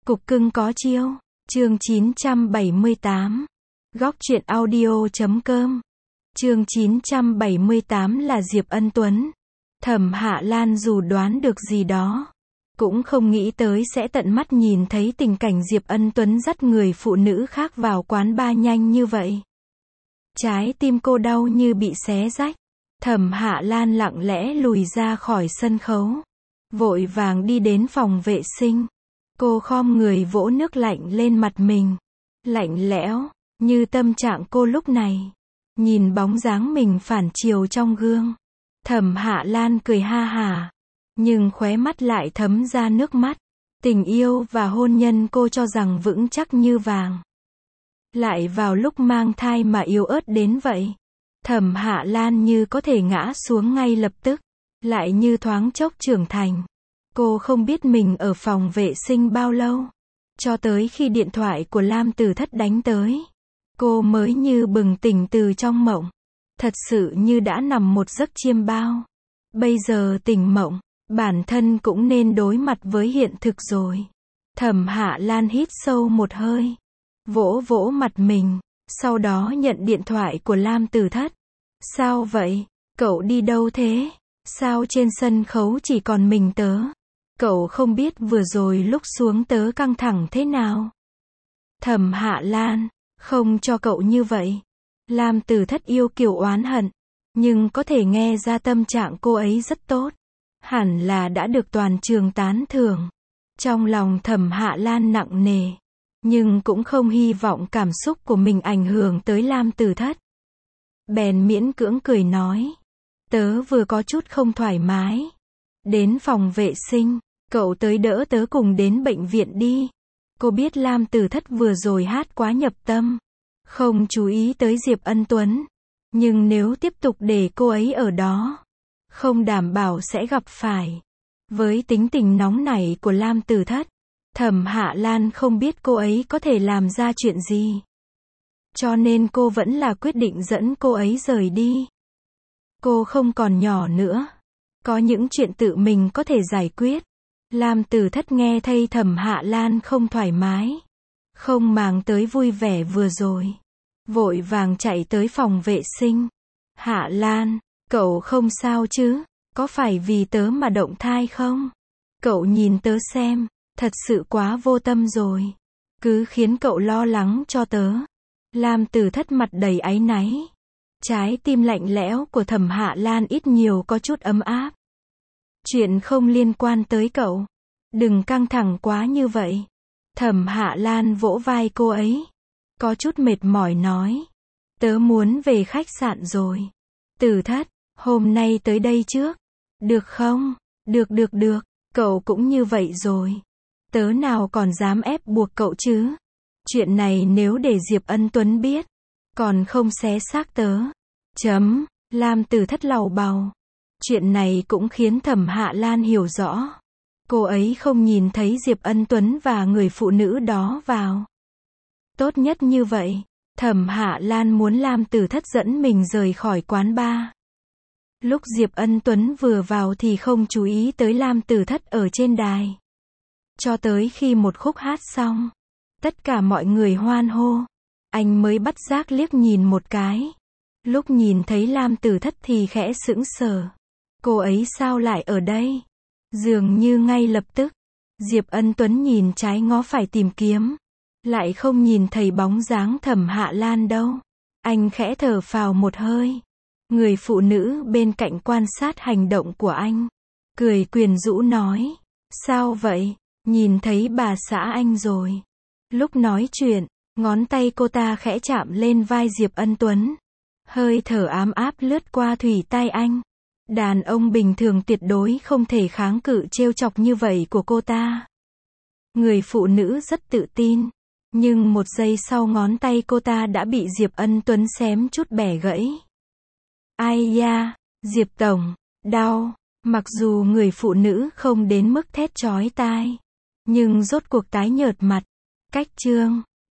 Cục cưng có chiêu. Chương 978. Góc truyện audio.com. Chương 978 là Diệp Ân Tuấn. Thẩm Hạ Lan dù đoán được gì đó, cũng không nghĩ tới sẽ tận mắt nhìn thấy tình cảnh Diệp Ân Tuấn dắt người phụ nữ khác vào quán bar nhanh như vậy. Trái tim cô đau như bị xé rách. Thẩm Hạ Lan lặng lẽ lùi ra khỏi sân khấu, vội vàng đi đến phòng vệ sinh. Cô khom người vỗ nước lạnh lên mặt mình. Lạnh lẽo, như tâm trạng cô lúc này. Nhìn bóng dáng mình phản chiếu trong gương, Thẩm Hạ Lan cười ha hả, nhưng khóe mắt lại thấm ra nước mắt. Tình yêu và hôn nhân cô cho rằng vững chắc như vàng, lại vào lúc mang thai mà yếu ớt đến vậy. Thẩm Hạ Lan như có thể ngã xuống ngay lập tức, lại như thoáng chốc trưởng thành. Cô không biết mình ở phòng vệ sinh bao lâu, cho tới khi điện thoại của Lam Tử Thất đánh tới, cô mới như bừng tỉnh từ trong mộng. Thật sự như đã nằm một giấc chiêm bao. Bây giờ tỉnh mộng, bản thân cũng nên đối mặt với hiện thực rồi. Thẩm Hạ Lan hít sâu một hơi, vỗ vỗ mặt mình, sau đó nhận điện thoại của Lam Tử Thất. Sao vậy? Cậu đi đâu thế? Sao trên sân khấu chỉ còn mình tớ? Cậu không biết vừa rồi lúc xuống tớ căng thẳng thế nào? Thẩm Hạ Lan, không cho cậu như vậy. Lam Tử Thất yêu kiều oán hận, nhưng có thể nghe ra tâm trạng cô ấy rất tốt. Hẳn là đã được toàn trường tán thưởng. Trong lòng Thẩm Hạ Lan nặng nề, nhưng cũng không hy vọng cảm xúc của mình ảnh hưởng tới Lam Tử Thất. Bèn miễn cưỡng cười nói, tớ vừa có chút không thoải mái. Đến phòng vệ sinh, cậu tới đỡ tớ cùng đến bệnh viện đi. Cô biết Lam Tử Thất vừa rồi hát quá nhập tâm, không chú ý tới Diệp Ân Tuấn. Nhưng nếu tiếp tục để cô ấy ở đó, không đảm bảo sẽ gặp phải. Với tính tình nóng nảy của Lam Tử Thất, Thẩm Hạ Lan không biết cô ấy có thể làm ra chuyện gì. Cho nên cô vẫn là quyết định dẫn cô ấy rời đi. Cô không còn nhỏ nữa, có những chuyện tự mình có thể giải quyết. Lam Tử Thất nghe thấy Thẩm Hạ Lan không thoải mái, không màng tới vui vẻ vừa rồi, vội vàng chạy tới phòng vệ sinh. Hạ Lan, cậu không sao chứ? Có phải vì tớ mà động thai không? Cậu nhìn tớ xem, thật sự quá vô tâm rồi. Cứ khiến cậu lo lắng cho tớ. Lam Tử Thất mặt đầy áy náy. Trái tim lạnh lẽo của Thẩm Hạ Lan ít nhiều có chút ấm áp. Chuyện không liên quan tới cậu. Đừng căng thẳng quá như vậy. Thẩm Hạ Lan vỗ vai cô ấy, có chút mệt mỏi nói, tớ muốn về khách sạn rồi. Tử Thất, hôm nay tới đây trước. Được không? Được, cậu cũng như vậy rồi. Tớ nào còn dám ép buộc cậu chứ. Chuyện này nếu để Diệp Ân Tuấn biết, còn không xé xác tớ. Lam Tử Thất lầu bầu. Chuyện này cũng khiến Thẩm Hạ Lan hiểu rõ. Cô ấy không nhìn thấy Diệp Ân Tuấn và người phụ nữ đó vào. Tốt nhất như vậy, Thẩm Hạ Lan muốn Lam Tử Thất dẫn mình rời khỏi quán bar. Lúc Diệp Ân Tuấn vừa vào thì không chú ý tới Lam Tử Thất ở trên đài. Cho tới khi một khúc hát xong, tất cả mọi người hoan hô, anh mới bắt giác liếc nhìn một cái. Lúc nhìn thấy Lam Tử Thất thì khẽ sững sờ. Cô ấy sao lại ở đây? Dường như ngay lập tức, Diệp Ân Tuấn nhìn trái ngó phải tìm kiếm, lại không nhìn thấy bóng dáng Thẩm Hạ Lan đâu. Anh khẽ thở phào một hơi. Người phụ nữ bên cạnh quan sát hành động của anh, cười quyến rũ nói, sao vậy? Nhìn thấy bà xã anh rồi. Lúc nói chuyện, ngón tay cô ta khẽ chạm lên vai Diệp Ân Tuấn. Hơi thở ám áp lướt qua thùy tai anh. Đàn ông bình thường tuyệt đối không thể kháng cự trêu chọc như vậy của cô ta. Người phụ nữ rất tự tin, nhưng một giây sau ngón tay cô ta đã bị Diệp Ân Tuấn xém chút bẻ gãy. Ai da, Diệp Tổng, đau. Mặc dù người phụ nữ không đến mức thét chói tai, nhưng rốt cuộc tái nhợt mặt. Cách chương